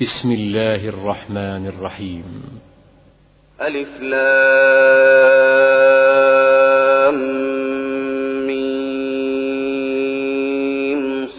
بسم الله الرحمن الرحيم. ألف لام ميم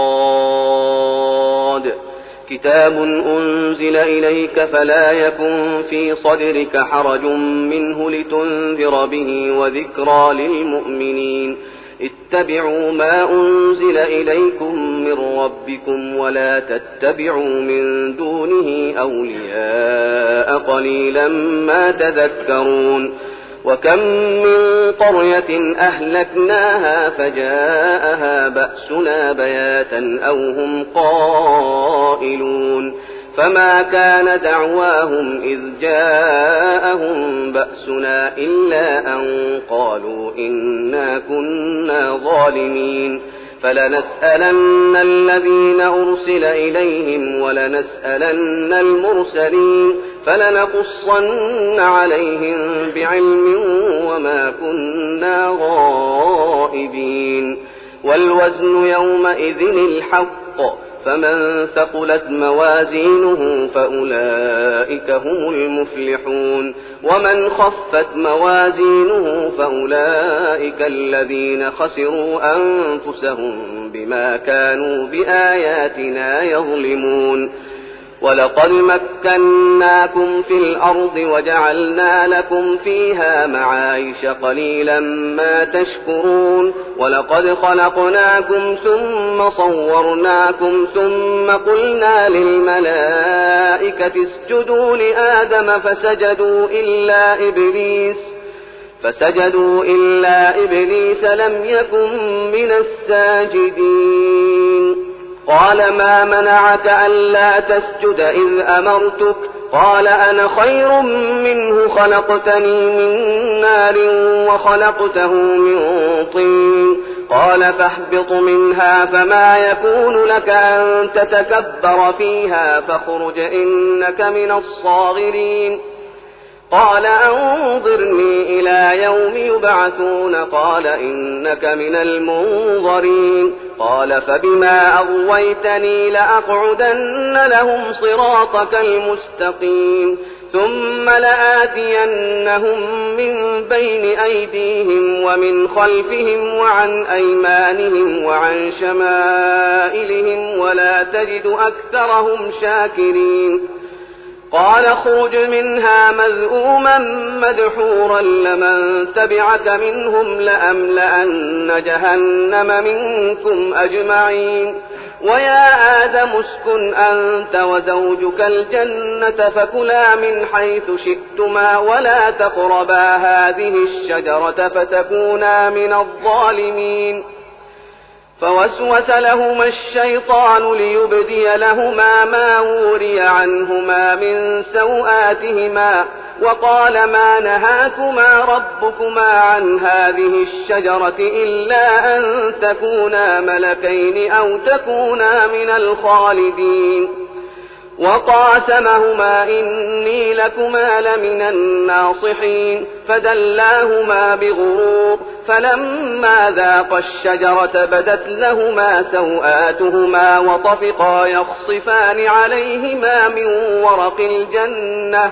صاد كتاب أنزل إليك فلا يكن في صدرك حرج منه لتنذر به وذكرى للمؤمنين. اتبعوا ما أنزل إليكم من ربكم ولا تتبعوا من دونه أولياء قليلا ما تذكرون. وكم من قرية أهلكناها فجاءها بأسنا بياتا أو هم قائلون فما كان دعواهم إذ جاءهم بأسنا إلا أن قالوا إنا كنا ظالمين. فلنسألن الذين أرسل إليهم ولنسألن المرسلين فلنقصن عليهم بعلم وما كنا غائبين. والوزن يومئذ الحق فمن ثقلت موازينه فأولئك هم المفلحون ومن خفت موازينه فأولئك الذين خسروا أنفسهم بما كانوا بآياتنا يظلمون. ولقد مكناكم في الأرض وجعلنا لكم فيها معايش قليلا ما تشكرون. ولقد خلقناكم ثم صورناكم ثم قلنا للملائكة اسجدوا لآدم فسجدوا إلا إبليس لم يكن من الساجدين. قال ما منعك ألا تسجد إذ أمرتك؟ قال أنا خير منه خلقتني من نار وخلقته من طين. قال فاهبط منها فما يكون لك أن تتكبر فيها فاخرج إنك من الصاغرين. قال أنظرني إلى يوم يبعثون قال إنك من المنظرين. قال فبما أغويتني لأقعدن لهم صراطك المستقيم ثم لآتينهم من بين أيديهم ومن خلفهم وعن أيمانهم وعن شمائلهم ولا تجد أكثرهم شاكرين. قال اخرج منها مذءوما مدحورا لمن تبعك منهم لأملأن جهنم منكم أجمعين. ويا آدم اسكن أنت وزوجك الجنة فكلا من حيث شئتما ولا تقربا هذه الشجرة فتكونا من الظالمين. فوسوس لهما الشيطان ليبدي لهما ما وري عنهما من سوآتهما وقال ما نهاكما ربكما عن هذه الشجرة إلا أن تكونا ملكين أو تكونا من الخالدين. وقاسمهما إني لكما لمن الناصحين فدلاهما بغرور فلما ذاقا الشجرة بدت لهما سوآتهما وطفقا يخصفان عليهما من ورق الجنة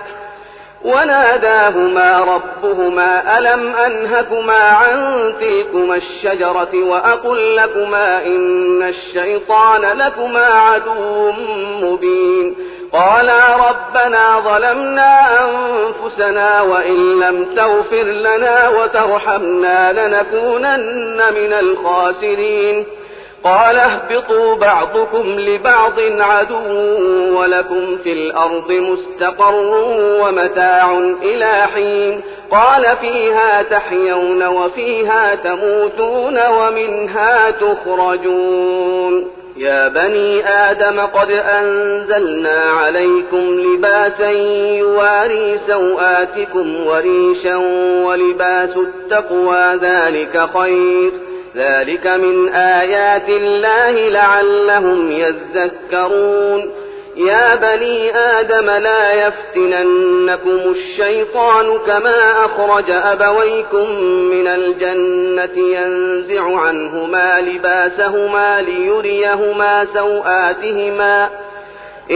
وناداهما ربهما ألم أنهكما عن تلكما الشجرة وأقل لكما إن الشيطان لكما عدو مبين. قالا ربنا ظلمنا أنفسنا وإن لم تغفر لنا وترحمنا لنكونن من الخاسرين. قال اهبطوا بعضكم لبعض عدو ولكم في الأرض مستقر ومتاع إلى حين. قال فيها تحيون وفيها تموتون ومنها تخرجون. يا بني آدم قد أنزلنا عليكم لباسا يواري سوآتكم وريشا ولباس التقوى ذلك خير ذلك من آيات الله لعلهم يذكرون. يا بني آدم لا يفتننكم الشيطان كما أخرج أبويكم من الجنة ينزع عنهما لباسهما ليريهما سوآتهما إن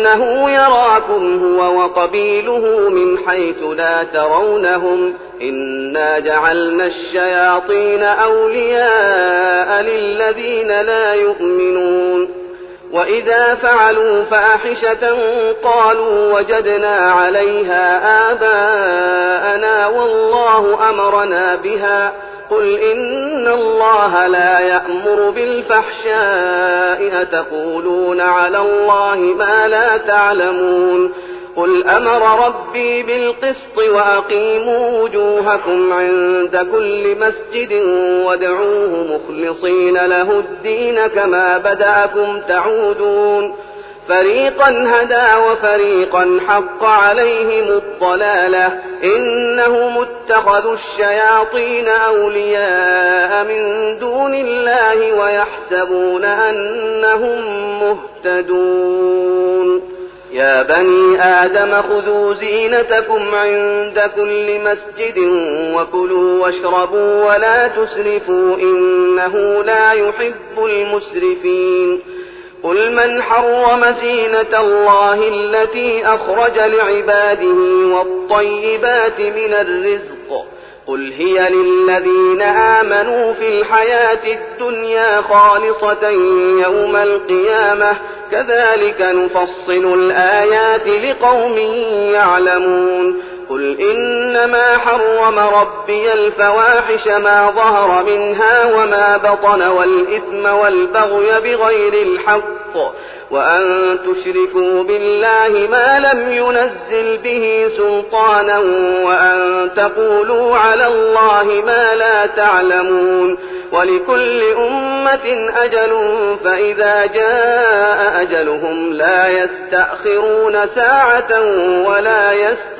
إنه يراكم هو وقبيله من حيث لا ترونهم إنا جعلنا الشياطين أولياء للذين لا يؤمنون وإذا فعلوا فاحشة قالوا وجدنا عليها آباءنا والله أمرنا بها قل إن الله لا يأمر بالفحشاء أتقولون على الله ما لا تعلمون قل أمر ربي بالقسط وأقيموا وجوهكم عند كل مسجد وادعوه مخلصين له الدين كما بدأكم تعودون فريقا هدى وفريقا حق عليهم الضلالة إنهم اتخذوا الشياطين أولياء من دون الله ويحسبون أنهم مهتدون يا بني آدم خذوا زينتكم عند كل مسجد وكلوا واشربوا ولا تسرفوا إنه لا يحب المسرفين قل من حرم زينة الله التي أخرج لعباده والطيبات من الرزق قل هي للذين آمنوا في الحياة الدنيا خالصة يوم القيامة كذلك نفصل الآيات لقوم يعلمون قل إنما حرم ربي الفواحش ما ظهر منها وما بطن والإثم والبغي بغير الحق وأن تشركوا بالله ما لم ينزل به سلطانا وأن تقولوا على الله ما لا تعلمون ولكل أمة أجل فإذا جاء أجلهم لا يستأخرون ساعة ولا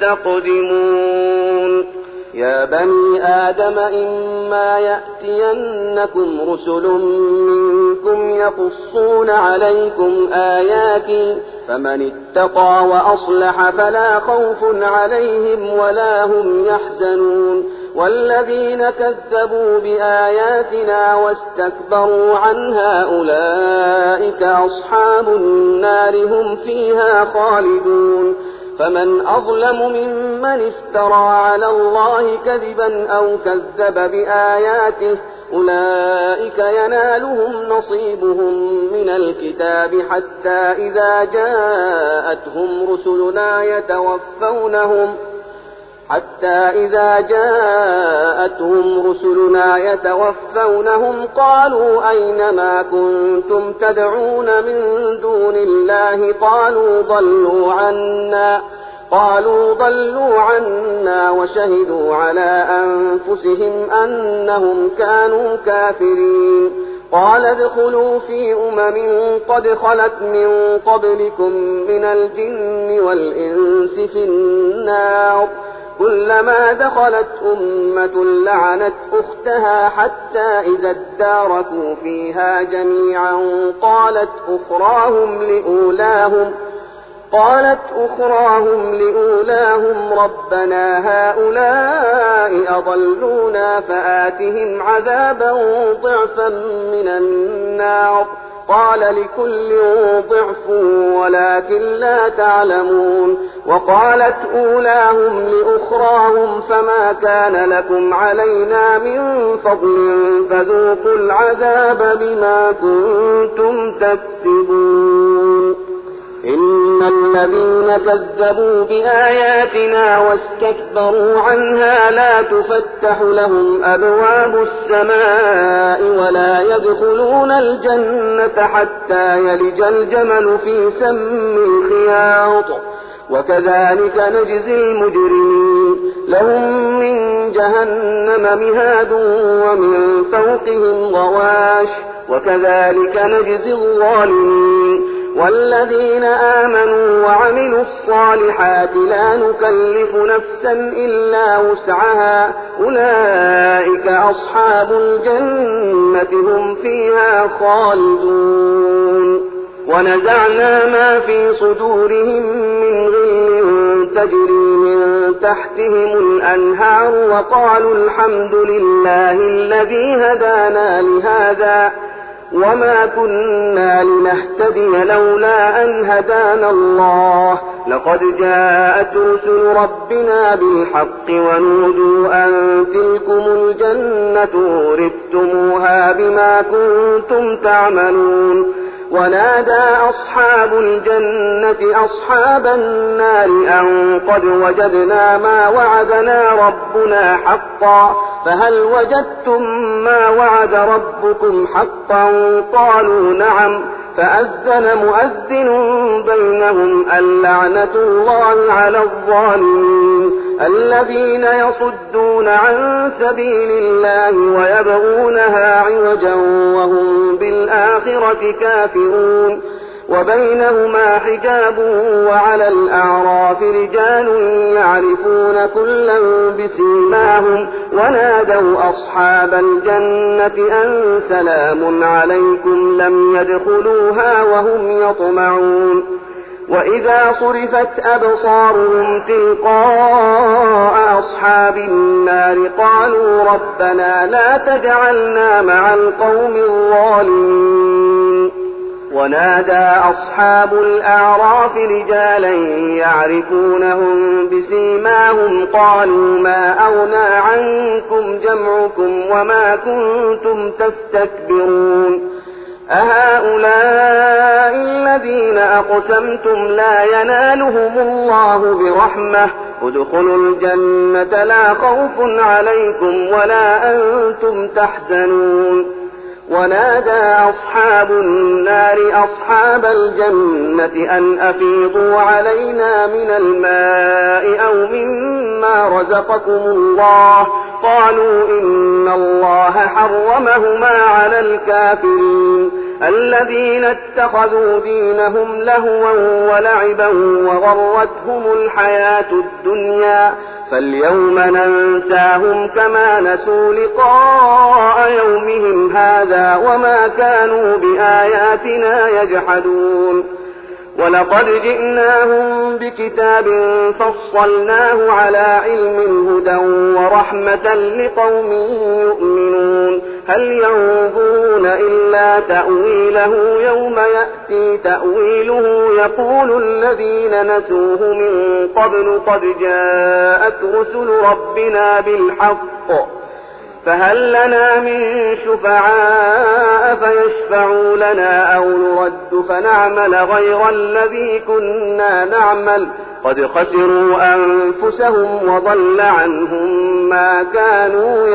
يستقدمون يا بني آدم إما يأتينكم رسل منكم يقصون عليكم آياتي فمن اتقى وأصلح فلا خوف عليهم ولا هم يحزنون والذين كذبوا بآياتنا واستكبروا عنها أولئك أصحاب النار هم فيها خالدون فمن أظلم ممن افترى على الله كذبا أو كذب بآياته أولئك ينالهم نصيبهم من الكتاب حتى إذا جاءتهم رسلنا يتوفونهم قالوا أين ما كنتم تدعون من دون الله قالوا ضلوا عنا وشهدوا على أنفسهم أنهم كانوا كافرين قال ادخلوا في قد خلت من قبلكم من الجن والإنس في النار كلما دخلت أمة لعنت أختها حتى إذا اداركوا فيها جميعا قالت أخراهم لأولاهم ربنا هؤلاء أضلونا فآتهم عذابا ضعفا من النار قال لكل ضعف ولكن لا تعلمون وقالت أولاهم لأخراهم فما كان لكم علينا من فضل فذوقوا العذاب بما كنتم تكسبون إن الذين كذبوا بآياتنا واستكبروا عنها لا تفتح لهم أبواب السماء ولا يدخلون الجنة حتى يلج الجمل في سم الخياط وكذلك نجزي المجرمين لهم من جهنم مهاد ومن فوقهم غواش وكذلك نجزي الظالمين والذين آمنوا وعملوا الصالحات لا نكلف نفسا إلا وسعها أولئك أصحاب الجنة هم فيها خالدون ونزعنا ما في صدورهم من غل تجري من تحتهم الأنهار وقالوا الحمد لله الذي هدانا لهذا وما كنا لنهتدي لولا أن هدانا الله لقد جاءت رسل ربنا بالحق ونودوا أن تلكم الجنة أورثتموها بما كنتم تعملون ونادى أصحاب الجنة أصحاب النار أن قد وجدنا ما وعدنا ربنا حقا فهل وجدتم ما وعد ربكم حقا قالوا نعم فأذن مؤذن بينهم اللعنة الله على الظالمين الذين يصدون عن سبيل الله ويبغونها عوجا وهم بالآخرة كافرون وبينهما حجاب وعلى الأعراف رجال يعرفون كلا بسيماهم ونادوا أصحاب الجنة أن سلام عليكم لم يدخلوها وهم يطمعون وإذا صرفت أبصارهم تلقاء أصحاب النار قالوا ربنا لا تجعلنا مع القوم الظالمين ونادى أصحاب الأعراف رجالا يعرفونهم بسيماهم قالوا ما أغنى عنكم جمعكم وما كنتم تستكبرون أهؤلاء الذين أقسمتم لا ينالهم الله برحمة ادخلوا الجنة لا خوف عليكم ولا أنتم تحزنون ونادى أصحاب النار أصحاب الجنة أن أفيضوا علينا من الماء أو مما رزقكم الله قالوا إن الله حرمهما على الكافرين الذين اتخذوا دينهم لهوا ولعبا وغرتهم الحياة الدنيا فاليوم ننساهم كما نسوا لقاء يومهم هذا وما كانوا بآياتنا يجحدون ولقد جئناهم بكتاب فصلناه على علم هدى ورحمة لقوم يؤمنون هل ينظرون إلا تأويله يوم يأتي تأويله يقول الذين نسوه من قبل قد جاءت رسل ربنا بالحق فهل لنا من شفعاء فيشفعوا لنا أو نرد فنعمل غير الذي كنا نعمل قد خسروا أنفسهم وضل عنهم ما كانوا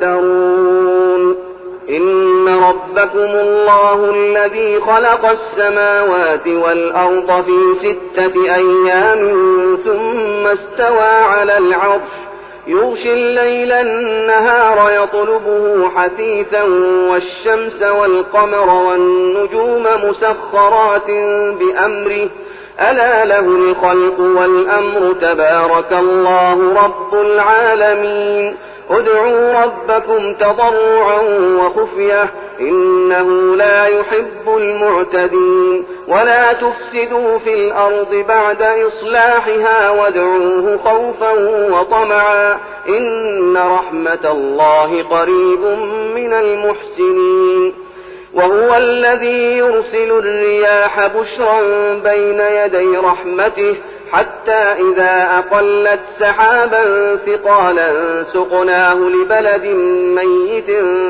يفترون إن ربكم الله الذي خلق السماوات والأرض في 6 أيام ثم استوى على العرش يغشي الليل النهار يطلبه حثيثا والشمس والقمر والنجوم مسخرات بأمره ألا له الخلق والأمر تبارك الله رب العالمين ادعوا ربكم تضرعا وخفية إنه لا يحب المعتدين ولا تفسدوا في الأرض بعد إصلاحها وادعوه خوفا وطمعا إن رحمة الله قريب من المحسنين وهو الذي يرسل الرياح بشرا بين يدي رحمته حتى إذا أقلت سحابا ثقالا سقناه لبلد ميت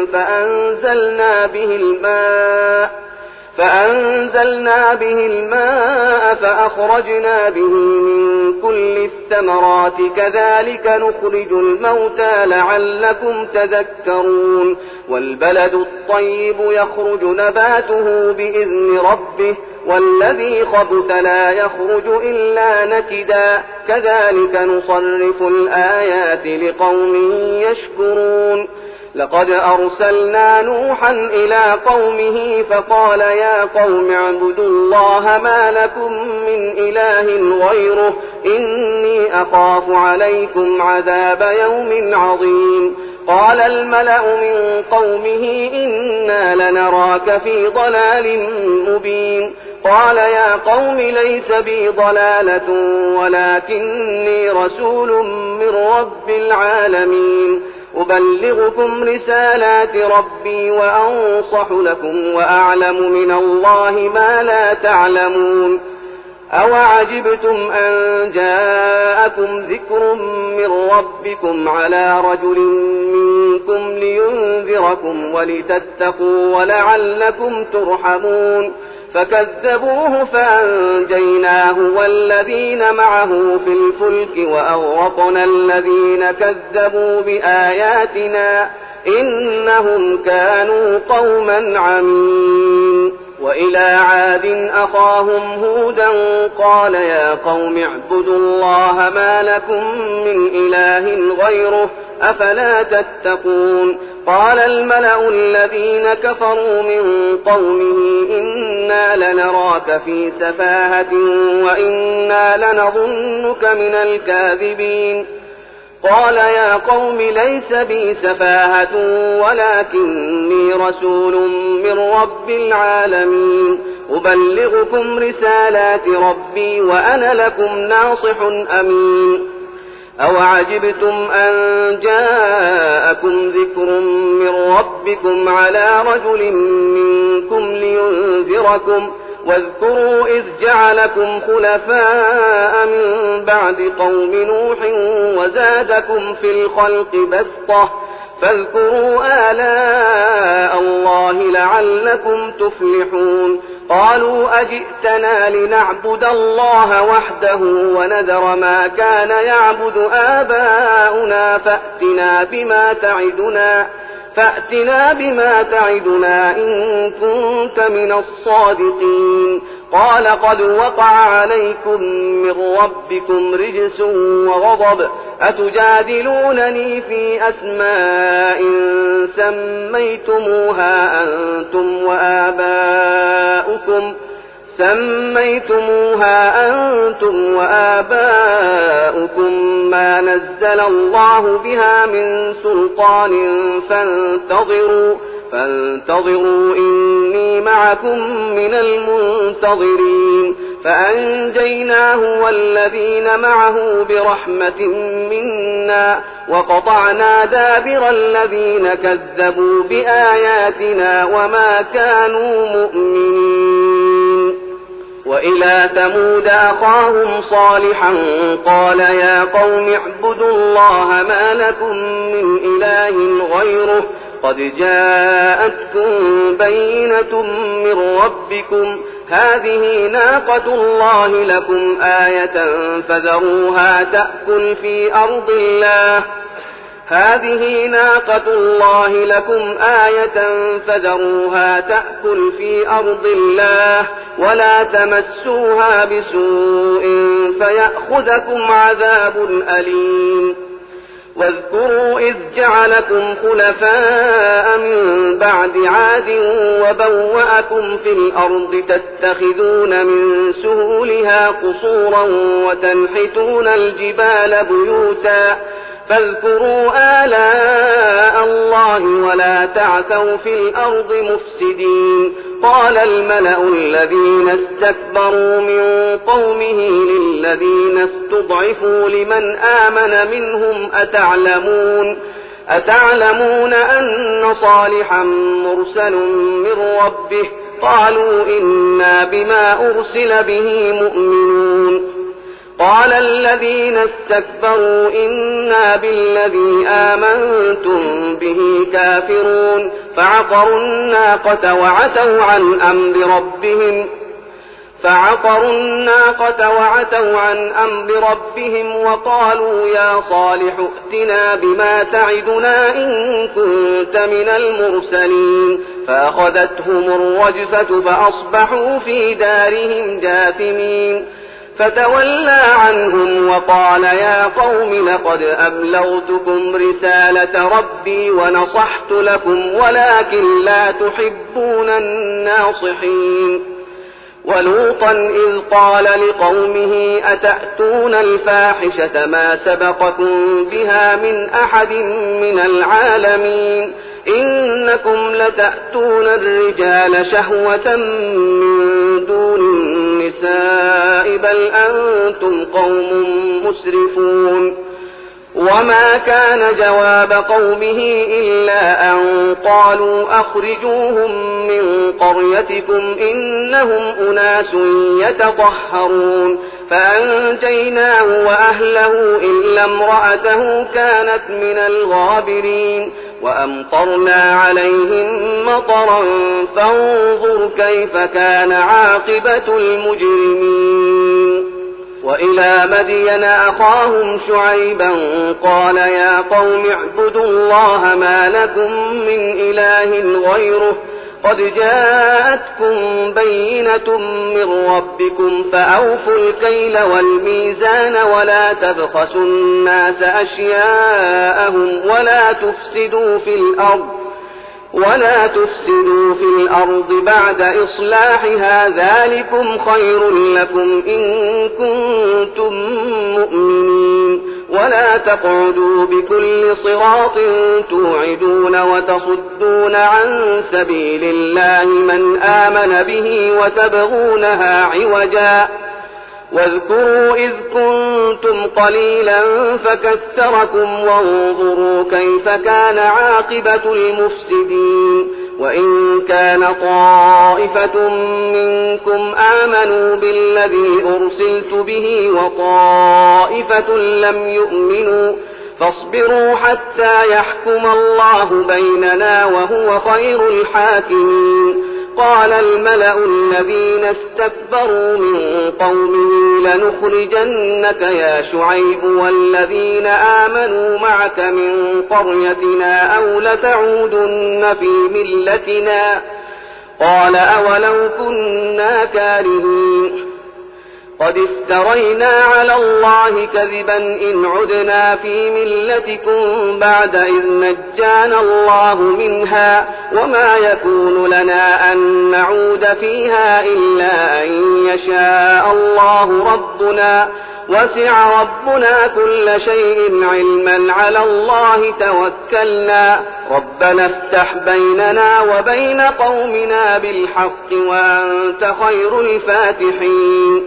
فأنزلنا به الماء فأخرجنا به من كل الثمرات كذلك نخرج الموتى لعلكم تذكرون والبلد الطيب يخرج نباته بإذن ربه والذي خبث لا يخرج إلا نكدا كذلك نصرف الآيات لقوم يشكرون لقد أرسلنا نوحا إلى قومه فقال يا قوم اعبدوا الله ما لكم من إله غيره إني أخاف عليكم عذاب يوم عظيم قال الملأ من قومه إنا لنراك في ضلال مبين قال يا قوم ليس بي ضلالة ولكني رسول من رب العالمين أبلغكم رسالات ربي وأنصح لكم وأعلم من الله ما لا تعلمون. أوعجبتم أن جاءكم ذكر من ربكم على رجل منكم لينذركم ولتتقوا ولعلكم ترحمون. فكذبوه فأنجيناه والذين معه في الفلك وأغرقنا الذين كذبوا بآياتنا إنهم كانوا قوما عمين. وإلى عاد أخاهم هودا قال يا قوم اعبدوا الله ما لكم من إله غيره أفلا تتقون. قال الملأ الذين كفروا من قومه إنا لنراك في سفاهة وإنا لنظنك من الكاذبين. قال يا قوم ليس بي سفاهة ولكني رسول من رب العالمين أبلغكم رسالات ربي وأنا لكم ناصح أمين. أوعجبتم أن جاءكم ذكر من ربكم على رجل منكم لينذركم واذكروا إذ جعلكم خلفاء من بعد قوم نوح وزادكم في الخلق بسطة فاذكروا آلاء الله لعلكم تفلحون. قالوا أجئتنا لنعبد الله وحده ونذر ما كان يعبد آباؤنا فأتنا بما تعدنا إن كنت من الصادقين. قال قد وقع عليكم من ربكم رجس وغضب أتجادلونني في أسماء سميتموها أنتم وآباؤكم ما نزل الله بها من سلطان فانتظروا إني معكم من المنتظرين. فأنجيناه والذين معه برحمة منا وقطعنا دابر الذين كذبوا بآياتنا وما كانوا مؤمنين. وإلى ثمود أخاهم صالحا قال يا قوم اعبدوا الله ما لكم من إله غيره قد جاءتكم بينة من ربكم هذه ناقة الله لكم آية فذروها تأكل في أرض الله ولا تمسوها بسوء فيأخذكم عذاب أليم. واذكروا إذ جعلكم خلفاء من بعد عاد وبوأكم في الأرض تتخذون من سهولها قصورا وتنحتون الجبال بيوتا فاذكروا آلاء الله ولا تعثوا في الأرض مفسدين. قال الملأ الذين استكبروا من قومه للذين استضعفوا لمن آمن منهم أتعلمون أن صالحا مرسل من ربه قالوا إنا بما أرسل به مؤمنون. قال الذين استكبروا إنا بالذي آمنتم به كافرون فعقروا الناقة وعتوا عن أمر ربهم وقالوا يا صالح ائتنا بما تعدنا إن كنت من المرسلين. فأخذتهم الرجفة فأصبحوا في دارهم جاثمين. فتولى عنهم وقال يا قوم لقد أبلغتكم رسالة ربي ونصحت لكم ولكن لا تحبون الناصحين. ولوطا إذ قال لقومه أتأتون الفاحشة ما سبقكم بها من أحد من العالمين إنكم لتأتون الرجال شهوة من دون النساء بل أنتم قوم مسرفون. وما كان جواب قومه إلا أن قالوا أخرجوهم من قريتكم إنهم أناس يتطهرون فأنجيناه وأهله إلا امرأته كانت من الغابرين وأمطرنا عليهم مطرا فانظر كيف كان عاقبة المجرمين. وإلى مدين أخاهم شعيبا قال يا قوم اعبدوا الله ما لكم من إله غيره قد جاءتكم بينة من ربكم فأوفوا الكيل والميزان ولا تبخسوا الناس أشياءهم ولا تفسدوا في الأرض بعد إصلاحها ذلكم خير لكم إن كنتم مؤمنين ولا تقعدوا بكل صراط توعدون وتصدون عن سبيل الله من آمن به وتبغونها عوجا واذكروا إذ كنتم قليلا فكثركم وانظروا كيف كان عاقبة المفسدين. وإن كان طائفة منكم آمنوا بالذي أرسلت به وطائفة لم يؤمنوا فاصبروا حتى يحكم الله بيننا وهو خير الحاكمين. قال الملأ الذين استكبروا من قومه لنخرجنك يا شعيب والذين آمنوا معك من قريتنا أو لتعودن في ملتنا قال أولو كنا كارهين قد افترينا على الله كذبا إن عدنا في ملتكم بعد إذ نجانا الله منها وما يكون لنا أن نعود فيها إلا أن يشاء الله ربنا وسع ربنا كل شيء علما على الله توكلنا ربنا افتح بيننا وبين قومنا بالحق وأنت خير الفاتحين.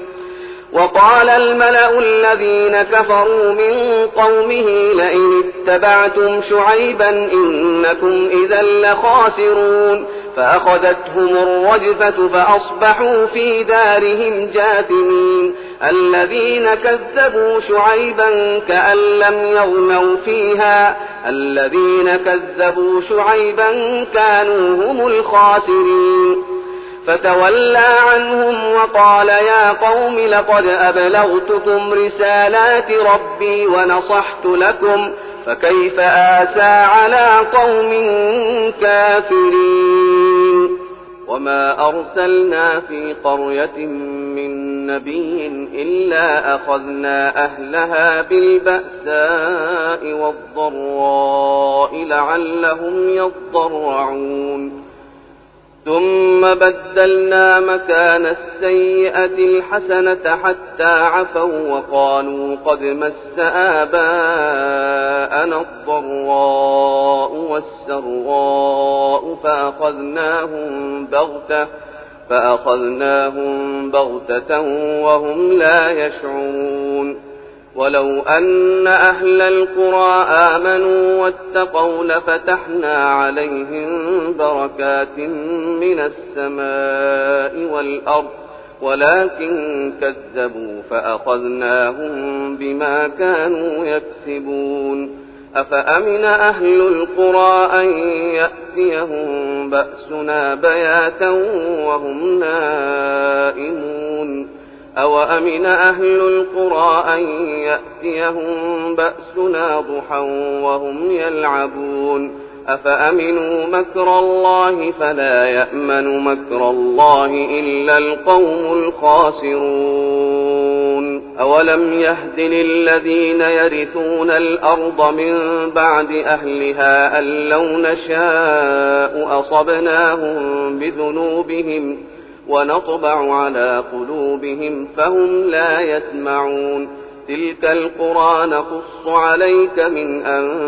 وقال الملأ الذين كفروا من قومه لئن اتبعتم شعيبا إنكم إذا لخاسرون فأخذتهم الرجفة فأصبحوا في دارهم جاثمين. الذين كذبوا شعيبا كأن لم يغنوا فيها الذين كذبوا شعيبا كانوا هم الخاسرين. فتولى عنهم وقال يا قوم لقد أبلغتكم رسالات ربي ونصحت لكم فكيف آسى على قوم كافرين. وما أرسلنا في قرية من نبي إلا أخذنا أهلها بالبأساء والضراء لعلهم يضرعون ثم بدلنا مكان السيئة الحسنة حتى عفوا وقالوا قد مس آباءنا الضراء والسراء فأخذناهم بغتة وهم لا يشعرون. ولو أن أهل القرى آمنوا واتقوا لفتحنا عليهم بركات من السماء والأرض ولكن كذبوا فأخذناهم بما كانوا يكسبون. أفأمن أهل القرى أن يأتيهم بأسنا بياتا وهم نائمون أوأمن أهل القرى أن يأتيهم بأسنا ضحى وهم يلعبون أفأمنوا مكر الله فلا يأمن مكر الله إلا القوم الخاسرون. أولم يهد للذين يرثون الأرض من بعد أهلها أن لو نشاء أصبناهم بذنوبهم ونطبع على قلوبهم فهم لا يسمعون. تلك القرى نقص عليك من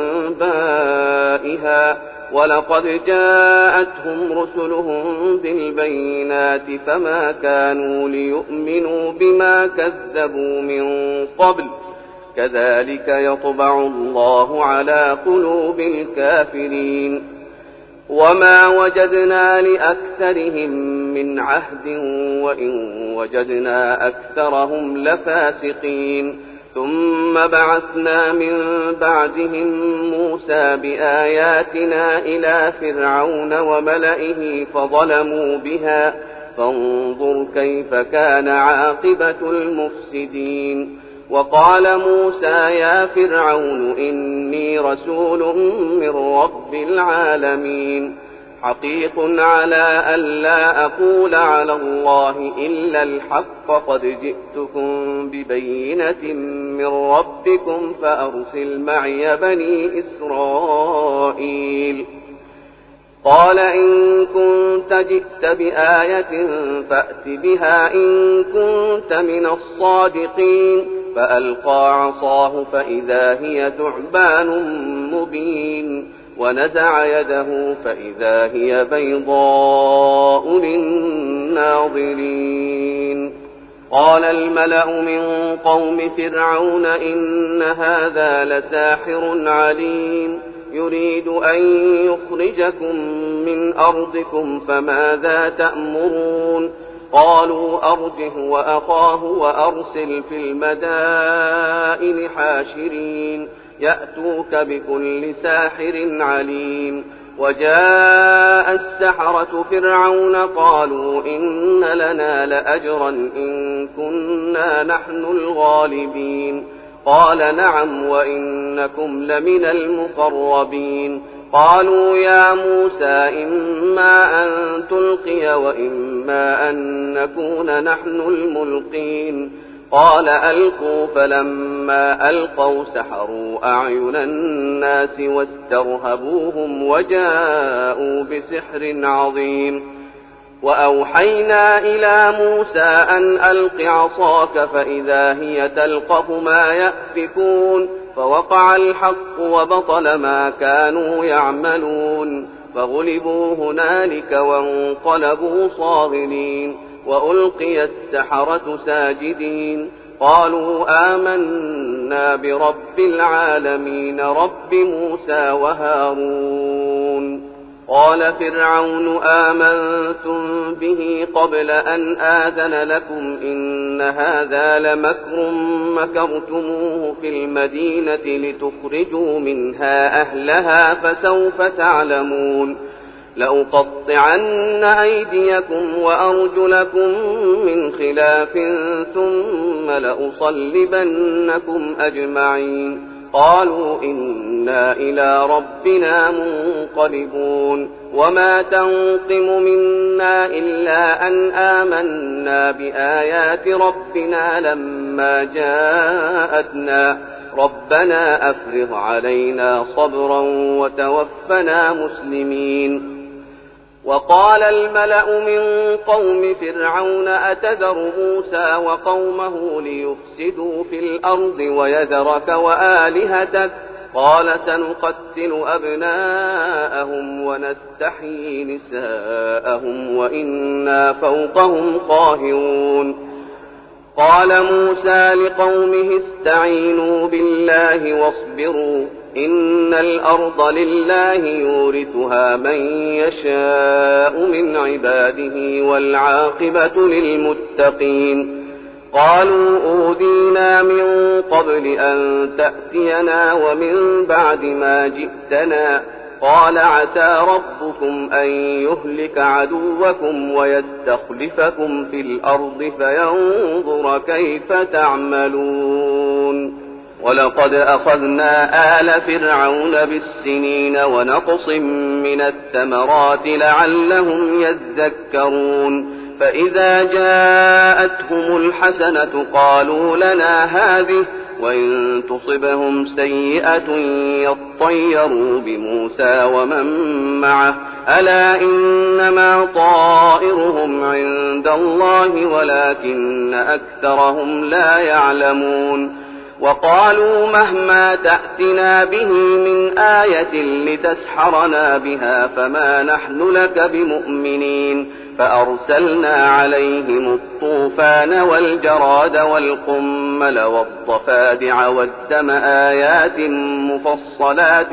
أنبائها ولقد جاءتهم رسلهم بالبينات فما كانوا ليؤمنوا بما كذبوا من قبل كذلك يطبع الله على قلوب الكافرين. وما وجدنا لأكثرهم من عهد وإن وجدنا أكثرهم لفاسقين. ثم بعثنا من بعدهم موسى بآياتنا إلى فرعون وملئه فظلموا بها، فانظر كيف كان عاقبة المفسدين. وقال موسى يا فرعون إني رسول من رب العالمين، حقيق على ألا أقول على الله إلا الحق، قد جئتكم ببينة من ربكم فأرسل معي بني إسرائيل. قال إن كنت جئت بآية فأت بها إن كنت من الصادقين. فألقى عصاه فإذا هي ثعبان مبين، ونزع يده فإذا هي بيضاء للناظرين. قال الملأ من قوم فرعون إن هذا لساحر عليم، يريد أن يخرجكم من أرضكم فماذا تأمرون؟ قالوا أرجه وأخاه وأرسل في المدائن حاشرين يأتوك بكل ساحر عليم. وجاء السحرة فرعون قالوا إن لنا لأجرا إن كنا نحن الغالبين. قال نعم وإنكم لمن المقربين. قالوا يا موسى إما أن تلقي وإما أن نكون نحن الملقين. قال ألقوا، فلما ألقوا سحروا أعين الناس واسترهبوهم وجاءوا بسحر عظيم. وأوحينا إلى موسى أن ألق عصاك فإذا هي تلقف ما يأفكون، فوقع الحق وبطل ما كانوا يعملون، فغلبوا هنالك وانقلبوا صاغرين، وألقي السحرة ساجدين. قالوا آمنا برب العالمين رب موسى وهارون. قال فرعون آمنتم به قبل أن آذن لكم إن هذا لمكر مكرتموه في المدينة لتخرجوا منها أهلها فسوف تعلمون. لأقطعن أيديكم وأرجلكم من خلاف ثم لأصلبنكم أجمعين. قالوا إنا إلى ربنا منقلبون. وما تنقم منا إلا أن آمنا بآيات ربنا لما جاءتنا، ربنا أفرغ علينا صبرا وتوفنا مسلمين. وقال الملأ من قوم فرعون أتذر موسى وقومه ليفسدوا في الأرض ويذرك وآلهتك؟ قال سنقتل أبناءهم ونستحيي نساءهم وإنا فوقهم قاهرون. قال موسى لقومه استعينوا بالله واصبروا إن الأرض لله يورثها من يشاء من عباده والعاقبة للمتقين. قالوا أوذينا من قبل أن تأتينا ومن بعد ما جئتنا. قال عسى ربكم أن يهلك عدوكم ويستخلفكم في الأرض فينظر كيف تعملون. ولقد أخذنا آل فرعون بالسنين ونقص من الثمرات لعلهم يذكرون. فإذا جاءتهم الحسنة قالوا لنا هذه، وإن تصبهم سيئة يطيروا بموسى ومن معه، ألا إنما طائرهم عند الله ولكن أكثرهم لا يعلمون. وقالوا مهما تأتنا به من آية لتسحرنا بها فما نحن لك بمؤمنين فأرسلنا عليهم الطوفان والجراد والقمل والضفادع والدم آيات مفصلات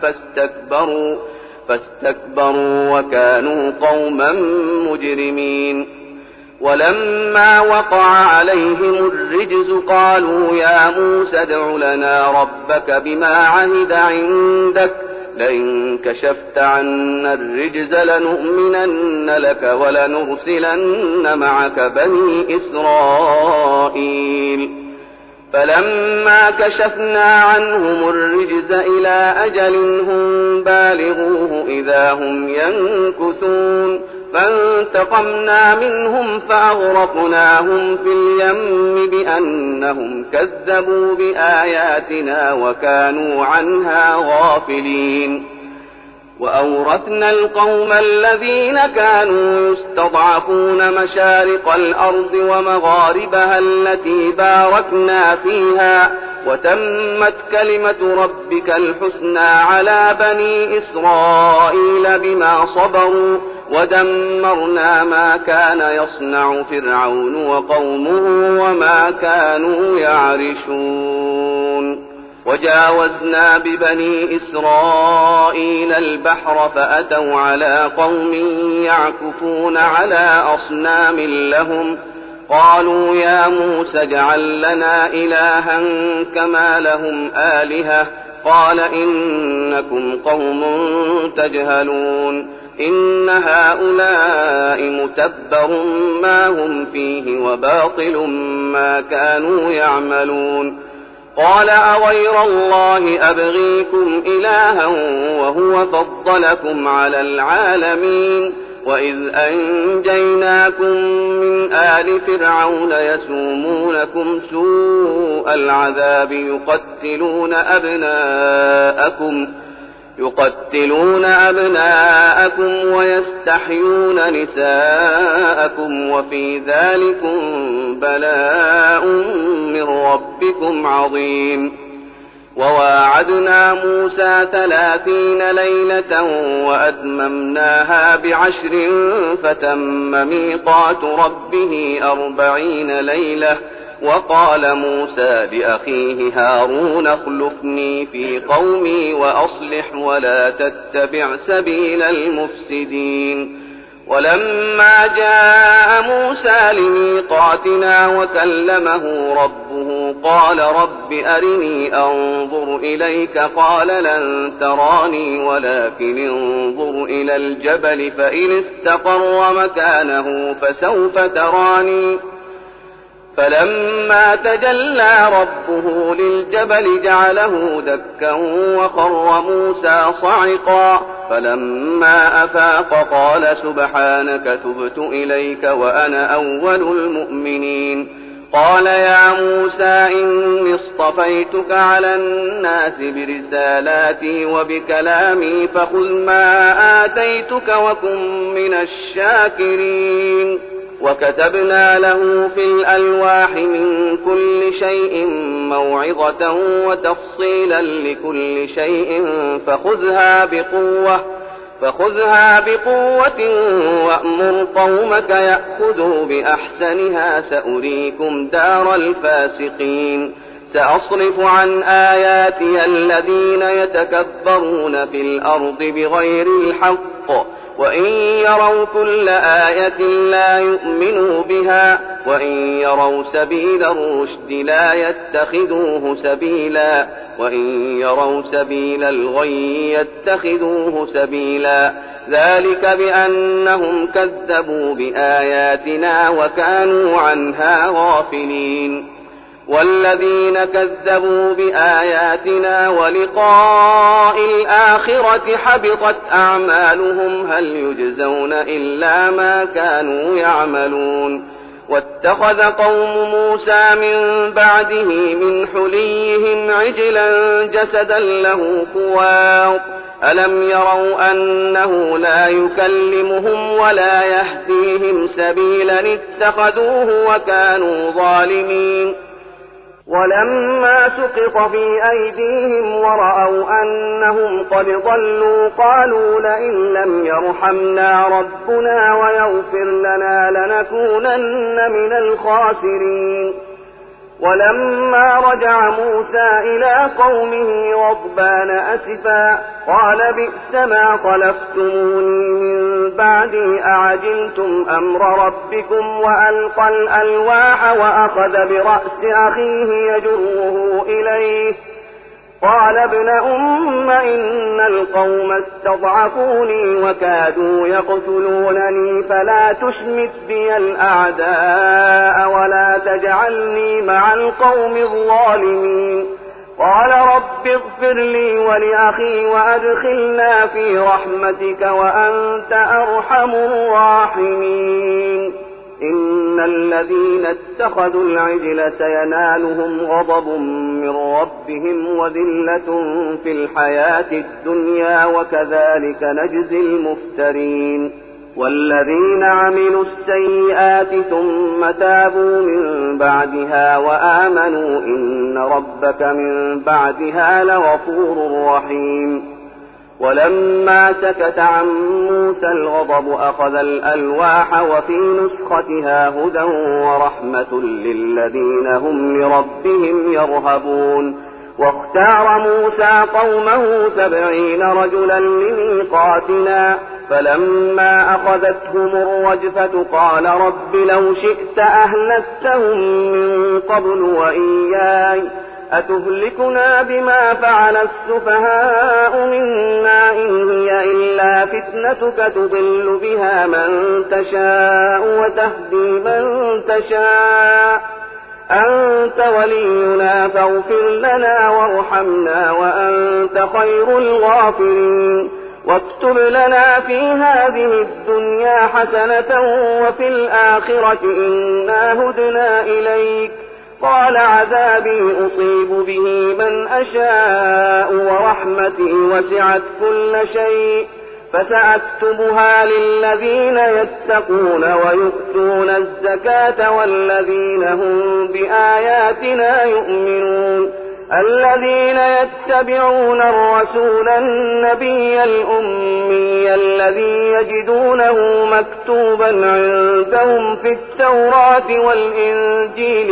فاستكبروا وكانوا قوما مجرمين. ولما وقع عليهم الرجز قالوا يا موسى ادع لنا ربك بما عهد عندك لئن كشفت عنا الرجز لنؤمنن لك ولنرسلن معك بني إسرائيل. فلما كشفنا عنهم الرجز إلى أجل هم بالغوه إذا هم ينكثون فانتقمنا منهم فأغرقناهم في اليم بأنهم كذبوا بآياتنا وكانوا عنها غافلين. وأورثنا القوم الذين كانوا يستضعفون مشارق الأرض ومغاربها التي باركنا فيها وتمت كلمة ربك الحسنى على بني إسرائيل بما صبروا ودمرنا ما كان يصنع فرعون وقومه وما كانوا يعرشون. وجاوزنا ببني إسرائيل البحر فأتوا على قوم يعكفون على أصنام لهم قالوا يا موسى اجعل لنا إلها كما لهم آلهة قال إنكم قوم تجهلون إن هؤلاء متبر ما هم فيه وباطل ما كانوا يعملون. قال أغير الله أبغيكم إلها وهو فضلكم على العالمين وإذ أنجيناكم من آل فرعون يسومونكم سوء العذاب يقتلون أبناءكم ويستحيون نساءكم وفي ذلكم بلاء من ربكم عظيم. وواعدنا موسى 30 ليلة وأتممناها ب10 فتم ميقات ربه 40 ليلة. وقال موسى لأخيه هارون اخلفني في قومي وأصلح ولا تتبع سبيل المفسدين. ولما جاء موسى لميقاتنا وكلمه ربه قال رب أرني أنظر إليك قال لن تراني ولكن انظر إلى الجبل فإن استقر مكانه فسوف تراني. فلما تجلى ربه للجبل جعله دكا وخر موسى صعقا فلما أفاق قال سبحانك تبت إليك وأنا أول المؤمنين. قال يا موسى إني اصطفيتك على الناس برسالاتي وبكلامي فخذ ما آتيتك وكن من الشاكرين. وكتبنا له في الألواح من كل شيء موعظة وتفصيلا لكل شيء فخذها بقوة وأمر قومك يأخذوا بأحسنها سأريكم دار الفاسقين. سأصرف عن آياتي الذين يتكبرون في الأرض بغير الحق وإن يروا كل آية لا يؤمنوا بها وإن يروا سبيل الرشد لا يتخذوه سبيلا وإن يروا سبيل الغي يتخذوه سبيلا. ذلك بأنهم كذبوا بآياتنا وكانوا عنها غافلين. والذين كذبوا بآياتنا ولقاء الآخرة حبطت أعمالهم هل يجزون إلا ما كانوا يعملون. واتخذ قوم موسى من بعده من حليهم عجلا جسدا له خوار ألم يروا أنه لا يكلمهم ولا يهديهم سبيلا اتخذوه وكانوا ظالمين. ولما سقط في أيديهم ورأوا أنهم قد ضلوا قالوا لئن لم يرحمنا ربنا ويغفر لنا لنكونن من الخاسرين. ولما رجع موسى إلى قومه غضبان أسفا قال بئس ما خلفتموني من بعدي أعجلتم أمر ربكم وألقى الألواح وأخذ برأس أخيه يجره إليه قال ابن أم إن القوم استضعفوني وكادوا يقتلونني فلا تشمت بي الأعداء ولا تجعلني مع القوم الظالمين. قال رب اغفر لي ولأخي وأدخلنا في رحمتك وأنت أرحم الراحمين. إن الذين اتخذوا العجل سينالهم غضب من ربهم وذلة في الحياة الدنيا وكذلك نجزي المفترين. والذين عملوا السيئات ثم تابوا من بعدها وآمنوا إن ربك من بعدها لغفور رحيم. ولما سكت عن موسى الغضب أخذ الألواح وفي نسختها هدى ورحمة للذين هم لربهم يرهبون. واختار موسى قومه 70 رجلا لميقاتنا فلما أخذتهم الرجفة قال رب لو شئت أهلكتهم من قبل وإياي أتهلكنا بما فعل السفهاء منا إن هي إلا فتنتك تضل بها من تشاء وتهدي من تشاء أنت ولينا فاغفر لنا وارحمنا وأنت خير الغافرين. واكتب لنا في هذه الدنيا حسنة وفي الآخرة إنا هدنا إليك. قال عذابي أصيب به من أشاء ورحمتي وسعت كل شيء فسأكتبها للذين يتقون ويؤتون الزكاة والذين هم بآياتنا يؤمنون. الذين يتبعون الرسول النبي الأمي الذي يجدونه مكتوبا عندهم في التوراة والإنجيل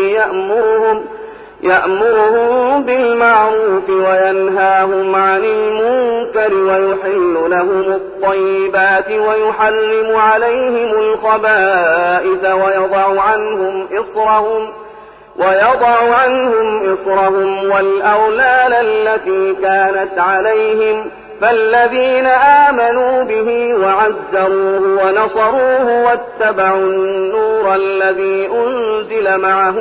يأمرهم بالمعروف وينهاهم عن المنكر ويحل لهم الطيبات ويحرم عليهم الخبائث ويضع عنهم إصرهم والأغلال التي كانت عليهم. فالذين آمنوا به وعزروه ونصروه واتبعوا النور الذي أنزل معه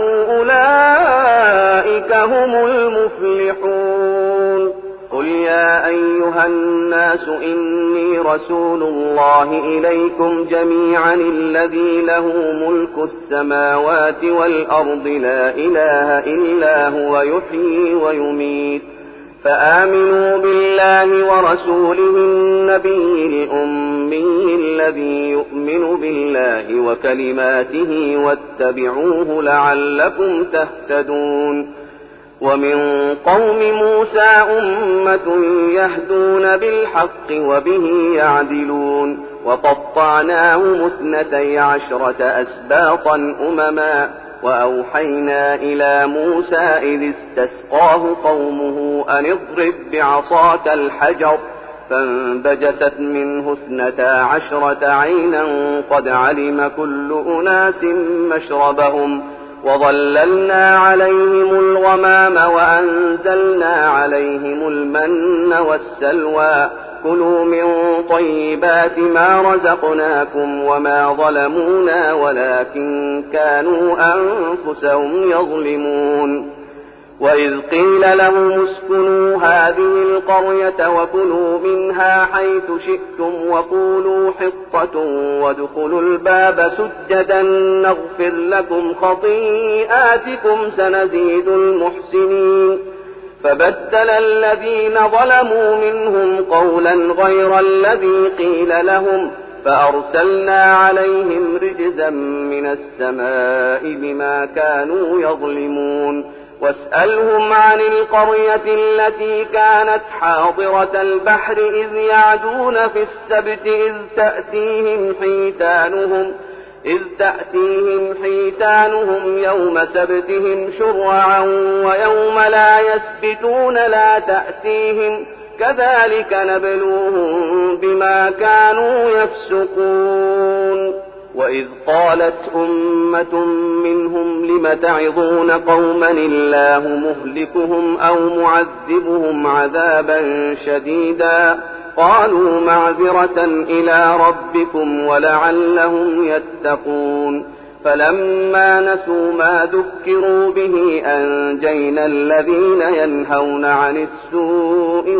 أولئك هم المفلحون. قل يا أيها الناس إني رسول الله إليكم جميعا الذي له ملك السماوات والأرض لا إله إلا هو يحيي ويميت. فآمنوا بالله ورسوله النبي الأمي الذي يؤمن بالله وكلماته واتبعوه لعلكم تهتدون. ومن قوم موسى أمة يهدون بالحق وبه يعدلون. وقطعناهم 12 أسباطا أمما وأوحينا إلى موسى إذ استسقاه قومه أن اضرب بعصاك الحجر فانبجست منه 12 عينا قد علم كل أناس مشربهم وظللنا عليهم الغمام وأنزلنا عليهم المن والسلوى كلوا من طيبات ما رزقناكم وما ظلمونا ولكن كانوا أنفسهم يظلمون. وإذ قيل لهم اسكنوا هذه القرية وكلوا منها حيث شئتم وقولوا حطة وادخلوا الباب سجدا نغفر لكم خطيئاتكم سنزيد المحسنين. فبدل الذين ظلموا منهم قولا غير الذي قيل لهم فأرسلنا عليهم رجزا من السماء بما كانوا يظلمون. واسألهم عن القرية التي كانت حاضرة البحر إذ يعدون في السبت إذ تأتيهم حيتانهم يوم سبتهم شرعا ويوم لا يسبتون لا تأتيهم كذلك نبلوهم بما كانوا يفسقون. وإذ قالت أمة منهم لم تعظون قوما الله مهلكهم أو معذبهم عذابا شديدا قالوا معذرة إلى ربكم ولعلهم يتقون. فلما نسوا ما ذكروا به أنجينا الذين ينهون عن السوء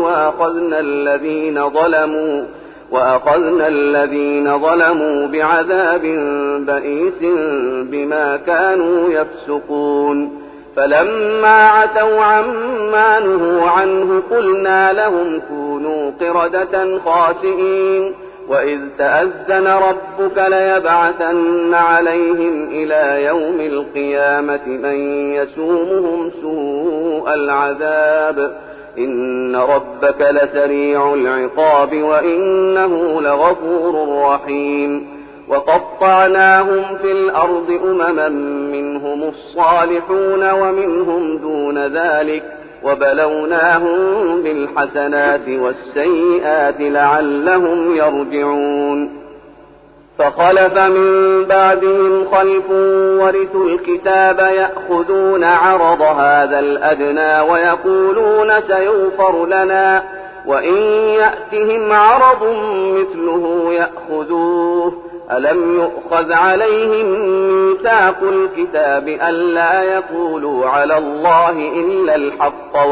وأخذنا الذين ظلموا بعذاب بئيس بما كانوا يفسقون. فلما عتوا عما نهوا عنه قلنا لهم كونوا قردة خاسئين. وإذ تأذن ربك ليبعثن عليهم إلى يوم القيامة من يسومهم سوء العذاب إن ربك لسريع العقاب وإنه لغفور رحيم. وقطعناهم في الأرض أمما منهم الصالحون ومنهم دون ذلك وبلوناهم بالحسنات والسيئات لعلهم يرجعون. فخلف من بعدهم خلف ورثوا الكتاب يأخذون عرض هذا الأدنى ويقولون سيغفر لنا وإن يأتهم عرض مثله يأخذوه. ألم يؤخذ عليهم ميثاق الكتاب ألا يقولوا على الله إلا الحق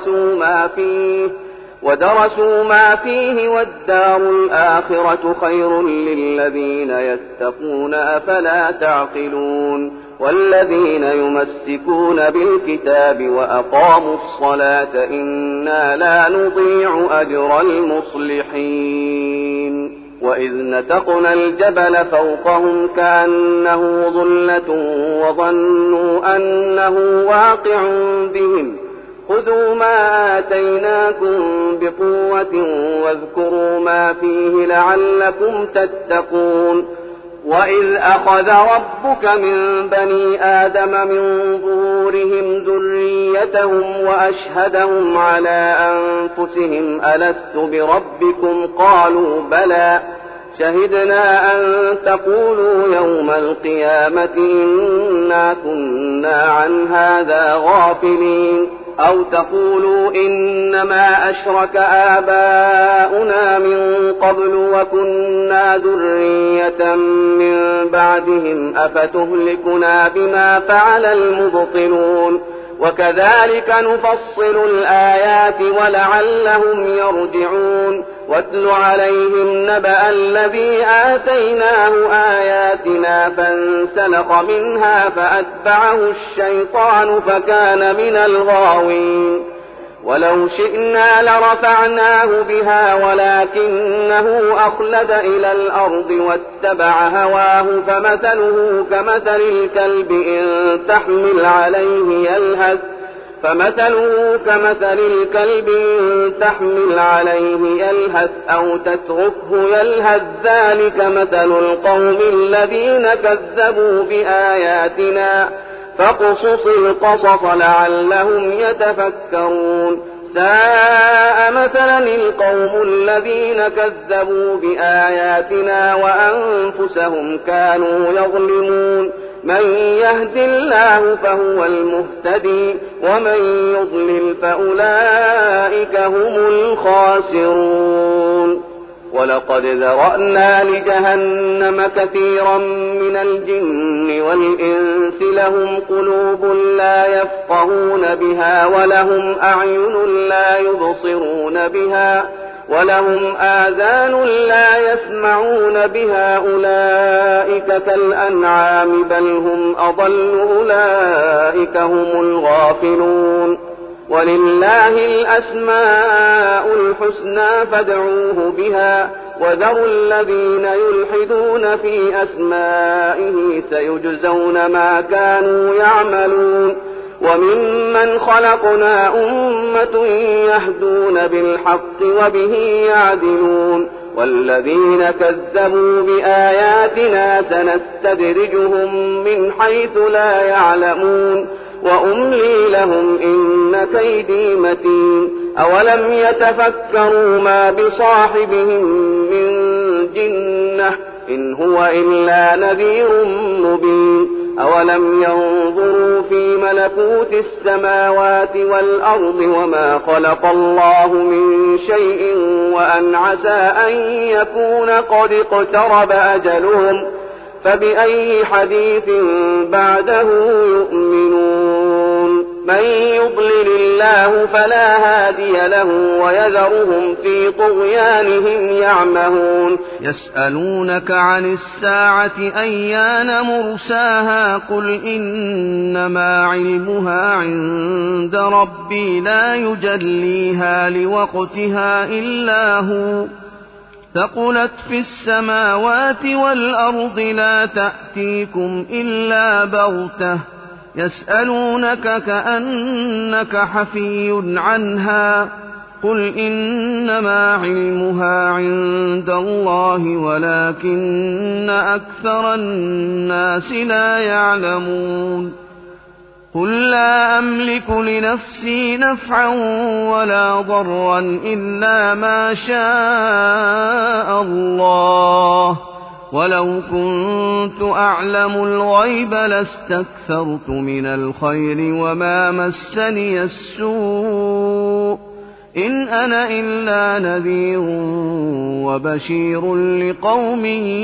ودرسوا ما فيه والدار الآخرة خير للذين يتقون أفلا تعقلون. والذين يمسكون بالكتاب وأقاموا الصلاة إنا لا نضيع أجر المصلحين. وإذ نتقنا الجبل فوقهم كأنه ظلة وظنوا أنه واقع بهم خذوا ما آتيناكم بقوة واذكروا ما فيه لعلكم تتقون. وإذ أخذ ربك من بني آدم من ظهورهم ذريتهم وأشهدهم على أنفسهم ألست بربكم قالوا بلى شهدنا أن تقولوا يوم القيامة إنا كنا عن هذا غافلين أو تقولوا إنما أشرك آباؤنا من قبل وكنا ذرية من بعدهم أفتهلكنا بما فعل المبطلون. وكذلك نفصل الآيات ولعلهم يرجعون. واتل عليهم نبأ الذي آتيناه آياتنا فانسلخ منها فأتبعه الشيطان فكان من الغاوين. ولو شئنا لرفعناه بها ولكنه أخلد إلى الأرض واتبع هواه فمثله كمثل الكلب إن تحمل عليه يلهث أو تتركه يلهث ذلك مثل القوم الذين كذبوا بآياتنا فاقصص القصص لعلهم يتفكرون. ساء مثلا القوم الذين كذبوا بآياتنا وأنفسهم كانوا يظلمون. من يهد الله فهو المهتدي ومن يضلل فأولئك هم الخاسرون. ولقد ذرأنا لجهنم كثيرا من الجن والإنس لهم قلوب لا يفقهون بها ولهم أعين لا يبصرون بها ولهم آذان لا يسمعون بها أولئك كالأنعام بل هم أضل أولئك هم الغافلون. ولله الأسماء الحسنى فادعوه بها وذروا الذين يلحدون في أسمائه سيجزون ما كانوا يعملون. وممن خلقنا أمة يهدون بالحق وبه يعدلون والذين كذبوا بآياتنا سنستدرجهم من حيث لا يعلمون وأملي لهم إن كيدي متين أولم يتفكروا ما بصاحبهم من جنة إن هو إلا نذير مبين أولم ينظروا في ملكوت السماوات والأرض وما خلق الله من شيء وأن عسى أن يكون قد اقترب أجلهم فبأي حديث بعده يؤمنون من يضلل الله فلا هادي له ويذرهم في طغيانهم يعمهون يسألونك عن الساعة أيان مرساها قل إنما علمها عند ربي لا يجليها لوقتها إلا هو ثقلت في السماوات والأرض لا تأتيكم إلا بغتة يسألونك كأنك حفي عنها قل إنما علمها عند الله ولكن أكثر الناس لا يعلمون قل لا أملك لنفسي نفعا ولا ضرا إلا ما شاء الله ولو كنت أعلم الغيب لاستكثرت من الخير وما مسني السوء إن أنا إلا نذير وبشير لقوم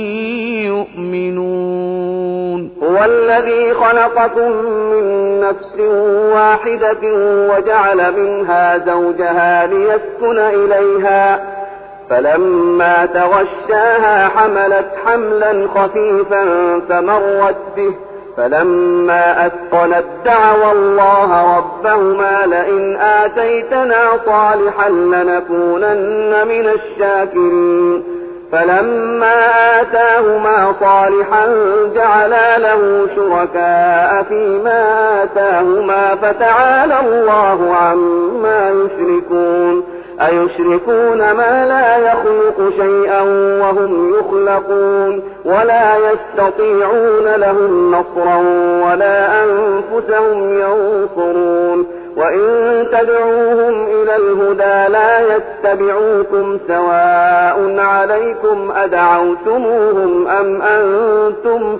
يؤمنون هو الذي خلقكم من نفس واحدة وجعل منها زوجها ليسكن إليها فلما تغشاها حملت حملا خفيفا فمرت به فلما أثقلت دعوا الله ربهما لئن آتيتنا صالحا لنكونن من الشاكرين فلما آتاهما صالحا جعلا له شركاء فيما آتاهما فتعالى الله عما يشركون أيشركون ما لا يخلق شيئا وهم يخلقون ولا يستطيعون لهم نصرا ولا أنفسهم ينصرون وإن تدعوهم إلى الهدى لا يتبعوكم سواء عليكم أدعوتموهم أم أنتم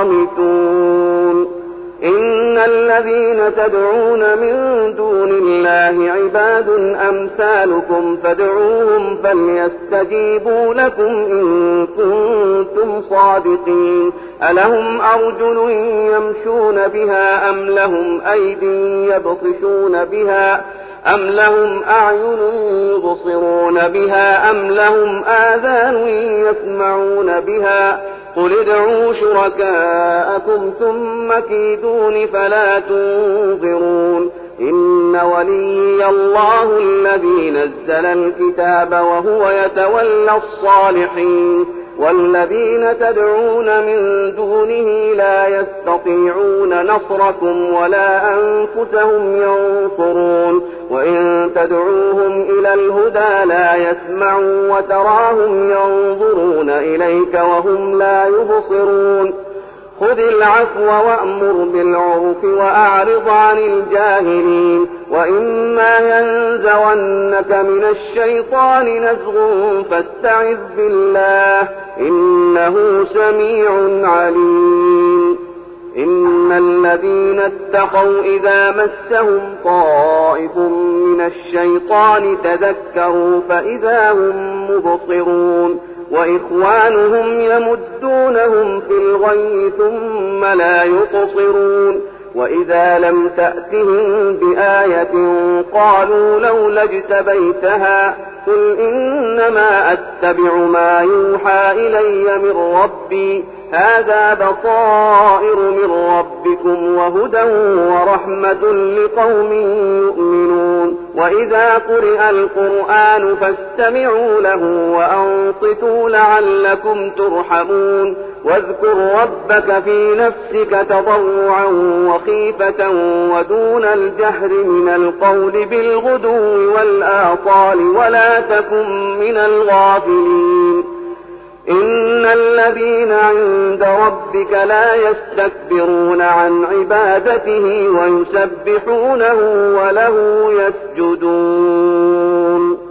صامتون إن الذين تدعون من دون الله عباد أمثالكم فادعوهم فليستجيبوا لكم إن كنتم صادقين ألهم أرجل يمشون بها أم لهم أيد يبطشون بها أم لهم أعين يبصرون بها أم لهم آذان يسمعون بها قل ادعوا شركاءكم ثم كيدون فلا تنظرون إن وليي الله الذي نزل الكتاب وهو يتولى الصالحين والذين تدعون من دونه لا يستطيعون نصركم ولا أنفسهم ينصرون وإن تدعوهم إلى الهدى لا يسمعوا وتراهم ينظرون إليك وهم لا يبصرون خذ العفو وأمر بالعرف وأعرض عن الجاهلين وإما ينزغنك من الشيطان نزغ فاستعذ بالله إنه سميع عليم إن الذين اتقوا إذا مسهم طائف من الشيطان تذكروا فإذا هم مبصرون وإخوانهم يمدونهم في الغي ثم لا يقصرون وإذا لم تأتهم بآية قالوا لولا اجتبيتها قل إنما أتبع ما يوحى إلي من ربي هذا بصائر من ربكم وهدى ورحمة لقوم يؤمنون وإذا قرئ القرآن فاستمعوا له وأنصتوا لعلكم ترحمون واذكر ربك في نفسك تضرعا وخيفة ودون الجهر من القول بالغدو والآصال ولا تكن من الغافلين إن الذين عند ربك لا يستكبرون عن عبادته ويسبحونه وله يسجدون